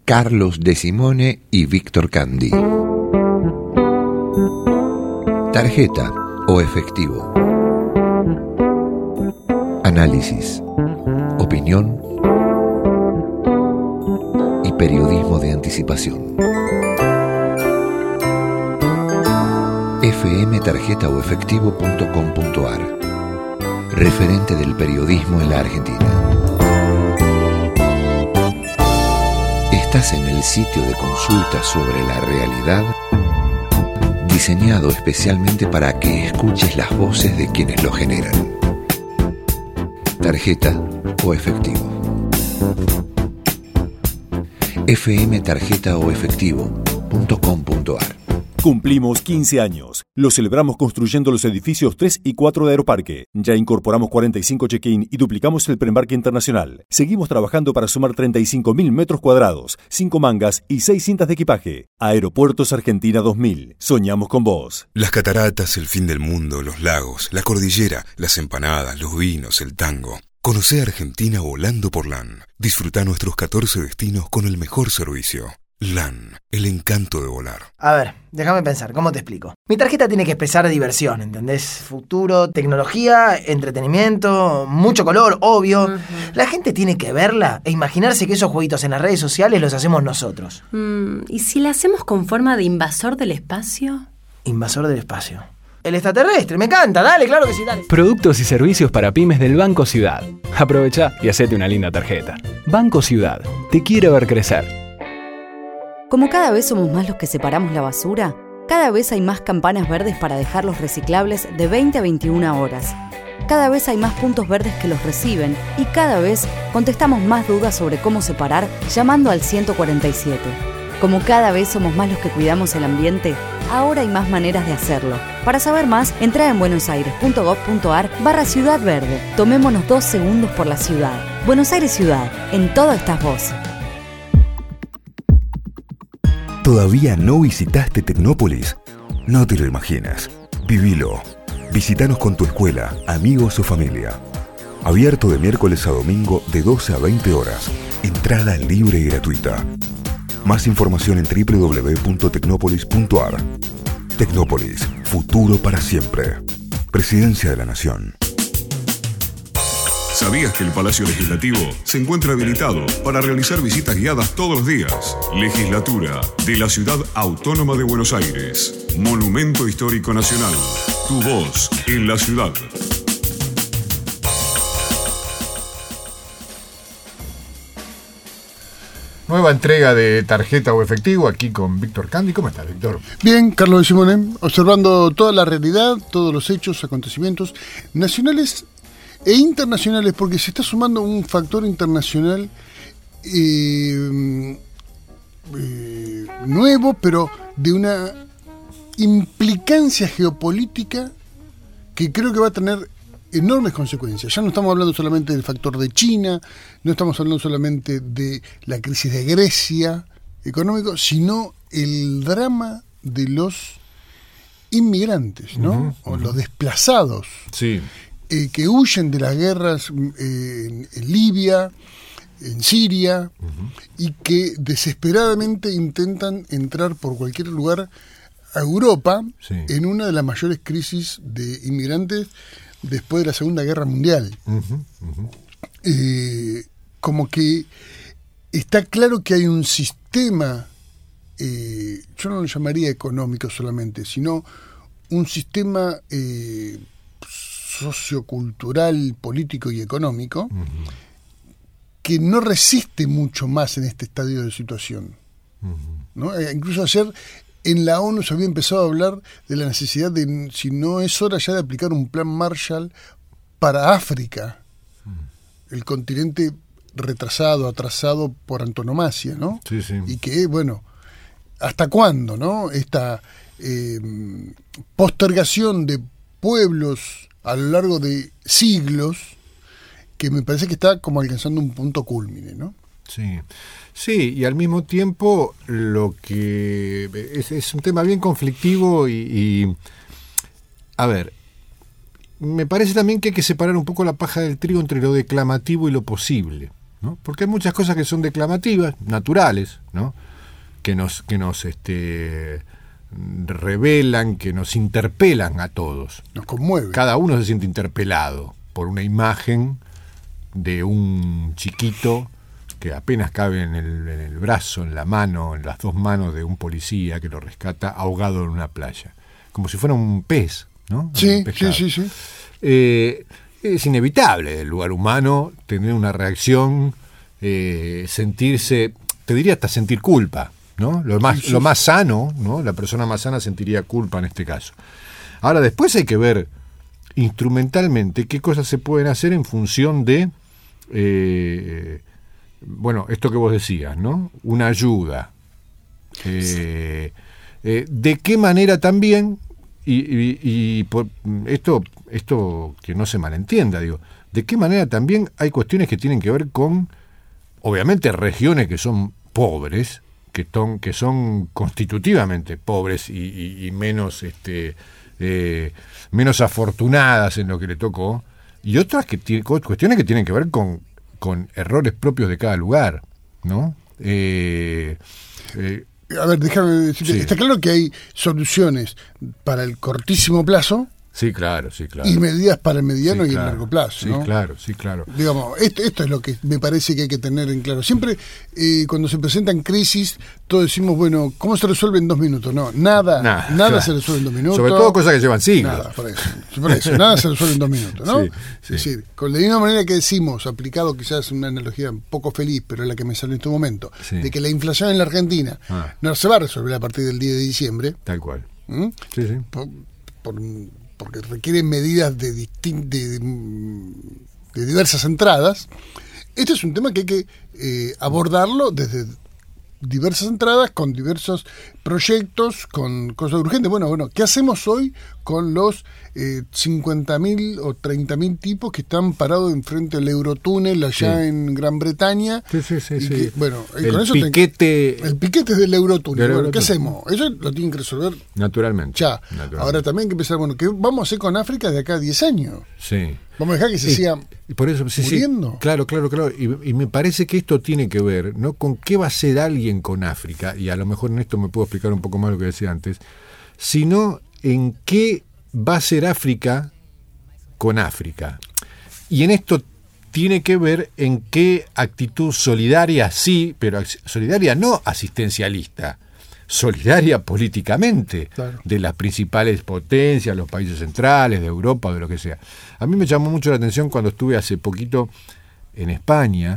Carlos De Simone y Víctor Candy. Tarjeta o efectivo. Análisis, opinión y periodismo de anticipación. fmtarjetaoefectivo.com.ar. Referente del periodismo en la Argentina. Estás en el sitio de consulta sobre la realidad, diseñado especialmente para que escuches las voces de quienes lo generan. Tarjeta o efectivo. fmtarjetaoefectivo.com.ar. Cumplimos 15 años. Lo celebramos construyendo los edificios 3 y 4 de Aeroparque. Ya incorporamos 45 check-in y duplicamos el preembarque internacional. Seguimos trabajando para sumar 35.000 metros cuadrados, 5 mangas y 6 cintas de equipaje. Aeropuertos Argentina 2000. Soñamos con vos. Las cataratas, el fin del mundo, los lagos, la cordillera, las empanadas, los vinos, el tango. Conocé Argentina volando por LAN. Disfruta nuestros 14 destinos con el mejor servicio. LAN, el encanto de volar. A ver, déjame pensar, ¿cómo te explico? Mi tarjeta tiene que expresar diversión, ¿entendés? Futuro, tecnología, entretenimiento, mucho color, obvio. Uh-huh. La gente tiene que verla e imaginarse que esos jueguitos en las redes sociales los hacemos nosotros. ¿Y si la hacemos con forma de invasor del espacio? ¿Invasor del espacio? El extraterrestre, me encanta, dale, claro que sí, dale. Productos y servicios para pymes del Banco Ciudad. Aprovecha y hacete una linda tarjeta. Banco Ciudad, te quiere ver crecer. Como cada vez somos más los que separamos la basura, cada vez hay más campanas verdes para dejar los reciclables de 20 a 21 horas. Cada vez hay más puntos verdes que los reciben y cada vez contestamos más dudas sobre cómo separar llamando al 147. Como cada vez somos más los que cuidamos el ambiente, ahora hay más maneras de hacerlo. Para saber más, entra en buenosaires.gov.ar/Ciudad Verde. Tomémonos 2 segundos por la ciudad. Buenos Aires Ciudad, en todo estás vos. ¿Todavía no visitaste Tecnópolis? No te lo imaginas. Vivilo. Visítanos con tu escuela, amigos o familia. Abierto de miércoles a domingo de 12 a 20 horas. Entrada libre y gratuita. Más información en www.tecnopolis.ar. Tecnópolis, futuro para siempre. Presidencia de la Nación. ¿Sabías que el Palacio Legislativo se encuentra habilitado para realizar visitas guiadas todos los días? Legislatura de la Ciudad Autónoma de Buenos Aires. Monumento Histórico Nacional. Tu voz en la ciudad. Nueva entrega de Tarjeta o Efectivo, aquí con Víctor Candy. ¿Cómo estás, Víctor? Bien, Carlos De Simone, observando toda la realidad, todos los hechos, acontecimientos nacionales e internacionales, porque se está sumando un factor internacional nuevo, pero de una implicancia geopolítica que creo que va a tener enormes consecuencias. Ya no estamos hablando solamente del factor de China, no estamos hablando solamente de la crisis de Grecia económico, sino el drama de los inmigrantes, ¿no? O los desplazados. Sí. Que huyen de las guerras en Libia, en Siria, y que desesperadamente intentan entrar por cualquier lugar a Europa, sí, en una de las mayores crisis de inmigrantes después de la Segunda Guerra Mundial. Como que está claro que hay un sistema, yo no lo llamaría económico solamente, sino un sistema sociocultural, político y económico, que no resiste mucho más en este estadio de situación. ¿No? Incluso ayer en la ONU se había empezado a hablar de la necesidad de, si no es hora ya de aplicar un plan Marshall para África, el continente retrasado, atrasado por antonomasia, ¿no? Sí, sí. Y que, bueno, ¿hasta cuándo, no? Esta postergación de pueblos a lo largo de siglos, que me parece que está como alcanzando un punto cúlmine, ¿no? Sí, sí, y al mismo tiempo lo que es un tema bien conflictivo y a ver, me parece también que hay que separar un poco la paja del trigo entre lo declamativo y lo posible, ¿no? Porque hay muchas cosas que son declamativas, naturales, ¿no? Que nos revelan, que nos interpelan a todos. Nos conmueve. Cada uno se siente interpelado por una imagen de un chiquito que apenas cabe en el brazo, en la mano, en las dos manos de un policía que lo rescata ahogado en una playa. Como si fuera un pez, ¿no? Sí. Es inevitable del lugar humano tener una reacción, sentirse, te diría hasta sentir culpa, ¿no? Lo más sano, ¿no? La persona más sana sentiría culpa en este caso. Ahora, después hay que ver instrumentalmente qué cosas se pueden hacer en función de esto que vos decías, ¿no? Una ayuda. ¿De qué manera también, y por esto que no se malentienda, digo, de qué manera también hay cuestiones que tienen que ver con, obviamente, regiones que son pobres, que son constitutivamente pobres y menos menos afortunadas en lo que le tocó, y otras cuestiones que tienen que ver con errores propios de cada lugar, ¿no? A ver, déjame decirte, Sí. Está claro que hay soluciones para el cortísimo plazo. Sí, claro. Y medidas para el mediano Sí, y claro. el largo plazo, Sí, ¿no? claro. Digamos, esto es lo que me parece que hay que tener en claro. Siempre cuando se presentan crisis, todos decimos, bueno, ¿cómo se resuelve en 2 minutos? No, nada claro. se resuelve en 2 minutos. Sobre todo cosas que llevan siglos. Nada, por eso, nada se resuelve en 2 minutos, ¿no? Sí. Es decir, con la misma manera que decimos, aplicado quizás una analogía un poco feliz, pero es la que me sale en este momento, Sí. de que la inflación en la Argentina no se va a resolver a partir del 10 de diciembre. Tal cual. ¿Mm? Sí. Porque requieren medidas de diversas entradas. Este es un tema que hay que abordarlo desde diversas entradas, con diversos proyectos, con cosas urgentes. Bueno, ¿qué hacemos hoy con los 50.000 o 30.000 tipos que están parados enfrente del Eurotúnel allá en Gran Bretaña? Sí. Que, bueno, El con eso piquete el piquete es del Eurotúnel. Del Bueno, ¿qué Eurotúnel. hacemos? Eso lo tienen que resolver naturalmente. ya. Ahora también hay que empezar, ¿qué vamos a hacer con África de acá a 10 años? Sí. Vamos a dejar que se siga Y por eso, muriendo. Sí. Claro. Y me parece que esto tiene que ver, ¿no?, con qué va a hacer alguien con África, y a lo mejor en esto me puedo explicar un poco más lo que decía antes, sino en qué va a ser África con África. Y en esto tiene que ver en qué actitud solidaria sí, pero solidaria no asistencialista, solidaria políticamente, Claro. de las principales potencias, los países centrales, de Europa, de lo que sea. A mí me llamó mucho la atención cuando estuve hace poquito en España,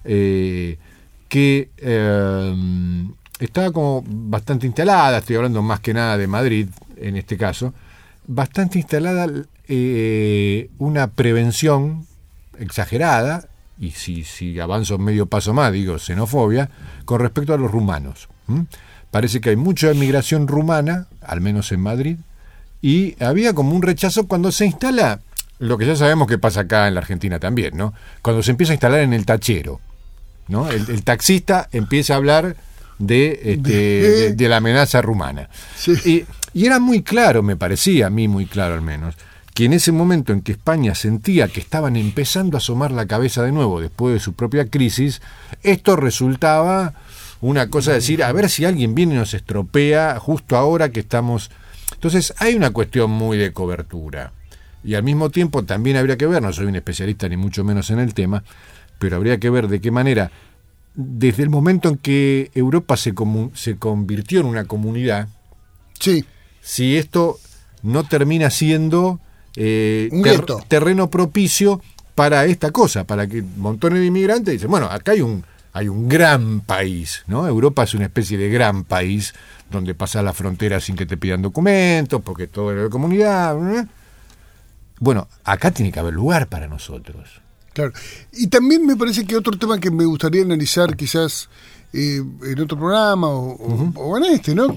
que estaba como bastante instalada, estoy hablando más que nada de Madrid en este caso, bastante instalada una prevención exagerada, y si avanzo medio paso más, digo xenofobia, con respecto a los rumanos. Parece que hay mucha inmigración rumana, al menos en Madrid, y había como un rechazo cuando se instala lo que ya sabemos que pasa acá en la Argentina también, ¿no? Cuando se empieza a instalar en el tachero, ¿no? El taxista empieza a hablar de la amenaza rumana. Sí. Y era muy claro, me parecía a mí muy claro al menos, que en ese momento en que España sentía que estaban empezando a asomar la cabeza de nuevo después de su propia crisis, esto resultaba una cosa de decir, a ver si alguien viene y nos estropea justo ahora que estamos... Entonces hay una cuestión muy de cobertura. Y al mismo tiempo también habría que ver, no soy un especialista ni mucho menos en el tema, pero habría que ver de qué manera, desde el momento en que Europa se convirtió en una comunidad, Sí. si esto no termina siendo Un gueto. terreno propicio para esta cosa, para que montones de inmigrantes dicen, bueno, acá hay un gran país, ¿no? Europa es una especie de gran país donde pasas la frontera sin que te pidan documentos, porque todo es de comunidad, ¿no? Bueno, acá tiene que haber lugar para nosotros. Claro. Y también me parece que otro tema que me gustaría analizar quizás en otro programa o en este, ¿no?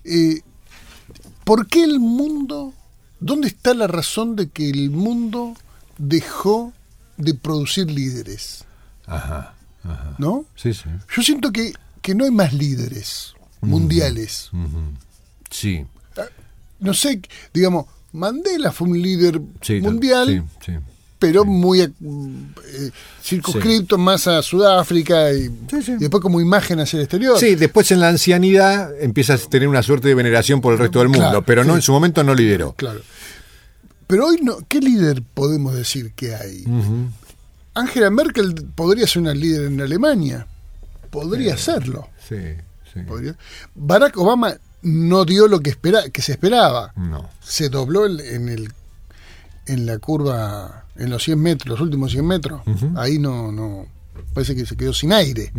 ¿Por qué el mundo, dónde está la razón de que el mundo dejó de producir líderes? Ajá. ¿No? Sí. Yo siento que no hay más líderes mundiales. Sí. No sé, digamos, Mandela fue un líder Sí, mundial. Sí. pero muy circunscripto más a Sudáfrica y después como imagen hacia el exterior. Sí, después en la ancianidad empiezas a tener una suerte de veneración por el resto del mundo, Claro, pero no sí. en su momento no lideró. Claro. Pero hoy no, ¿qué líder podemos decir que hay? Angela Merkel podría ser una líder en Alemania. Podría serlo. Sí, sí. Podría. Barack Obama no dio lo que se esperaba. No. Se dobló en la curva, en los 100 metros, los últimos 100 metros. Ahí no parece que se quedó sin aire.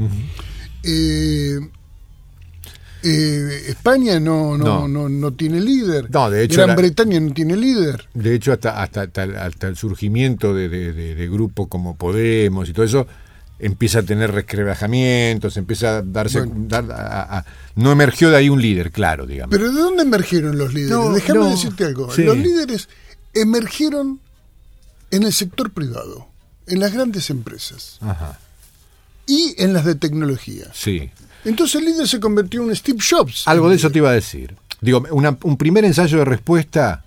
España no tiene líder. No, de hecho, Gran Bretaña no tiene líder. De hecho, hasta el surgimiento de grupos como Podemos y todo eso, empieza a tener resquebrajamientos, empieza a darse... no emergió de ahí un líder, claro, digamos. Pero ¿de dónde emergieron los líderes? Déjame decirte algo. Sí. Los líderes emergieron en el sector privado, en las grandes empresas. Ajá. Y en las de tecnología. Sí. Entonces el líder se convirtió en Steve Jobs. Algo de eso te iba a decir. Digo, un primer ensayo de respuesta,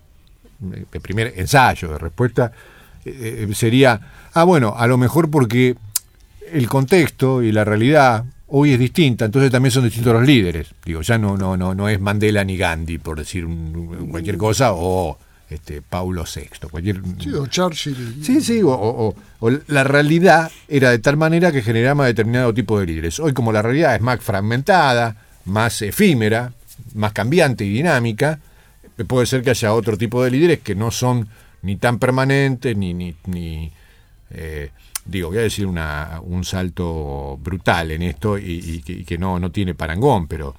sería, bueno, a lo mejor porque el contexto y la realidad hoy es distinta, entonces también son distintos los líderes. Digo, ya no es Mandela ni Gandhi, por decir cualquier cosa, o Paulo VI, Sí, o Churchill. Sí, o la realidad era de tal manera que generaba determinado tipo de líderes. Hoy, como la realidad es más fragmentada, más efímera, más cambiante y dinámica, puede ser que haya otro tipo de líderes que no son ni tan permanentes, ni voy a decir un salto brutal en esto y que no tiene parangón, pero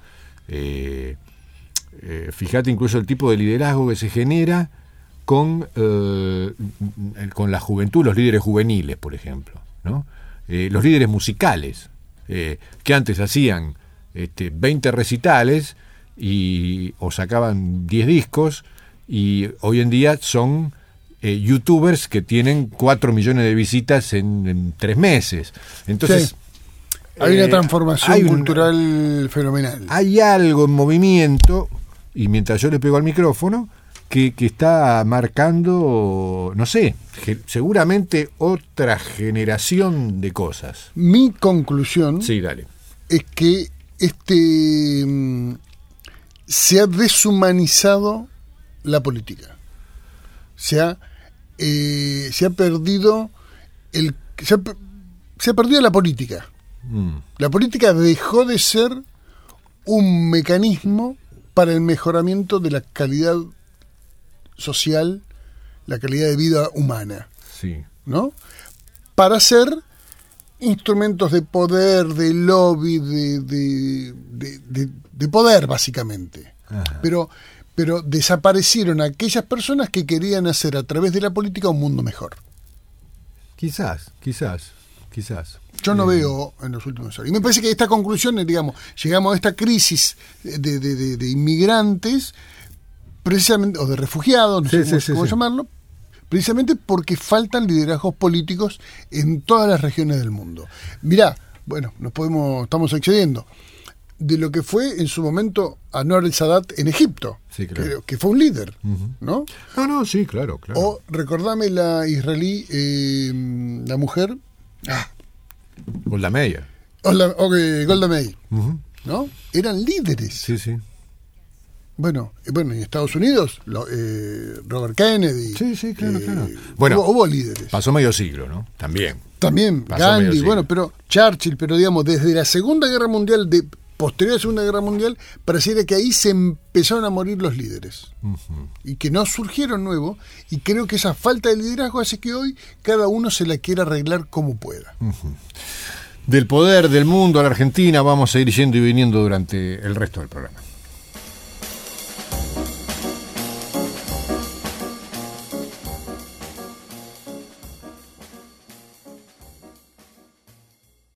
fíjate incluso el tipo de liderazgo que se genera con la juventud, los líderes juveniles, por ejemplo, ¿no? Los líderes musicales, que antes hacían 20 recitales o sacaban 10 discos, y hoy en día son youtubers que tienen 4 millones de visitas en 3 meses. Entonces, sí. Hay una transformación cultural fenomenal. Hay algo en movimiento, y mientras yo le pego al micrófono, que está marcando, no sé, seguramente otra generación de cosas. Mi conclusión es que se ha deshumanizado la política. Se ha perdido se ha perdido la política. La política dejó de ser un mecanismo para el mejoramiento de la calidad social, la calidad de vida humana. Sí. ¿No? Para ser instrumentos de poder, de lobby, de poder, básicamente. Ajá. Pero desaparecieron aquellas personas que querían hacer a través de la política un mundo mejor. Quizás. Yo no veo en los últimos años. Y me parece que esta conclusión, digamos, llegamos a esta crisis de inmigrantes, precisamente, o de refugiados, no sé cómo llamarlo, precisamente porque faltan liderazgos políticos en todas las regiones del mundo. Mirá, bueno, estamos excediendo de lo que fue en su momento Anwar el-Sadat en Egipto, sí, claro. que fue un líder, ¿no? No, sí, claro. O recordame la israelí, la mujer, Golda Meir. Golda Meir, ¿no? Eran líderes. Sí. Bueno, en Estados Unidos, Robert Kennedy. Sí, claro. Bueno, hubo líderes. Pasó medio siglo, ¿no? También pasó Gandhi, pero Churchill, pero digamos, desde la Segunda Guerra Mundial, posterior a la Segunda Guerra Mundial, pareciera que ahí se empezaron a morir los líderes. Y que no surgieron nuevos, y creo que esa falta de liderazgo hace que hoy cada uno se la quiera arreglar como pueda. Del poder del mundo a la Argentina vamos a ir yendo y viniendo durante el resto del programa.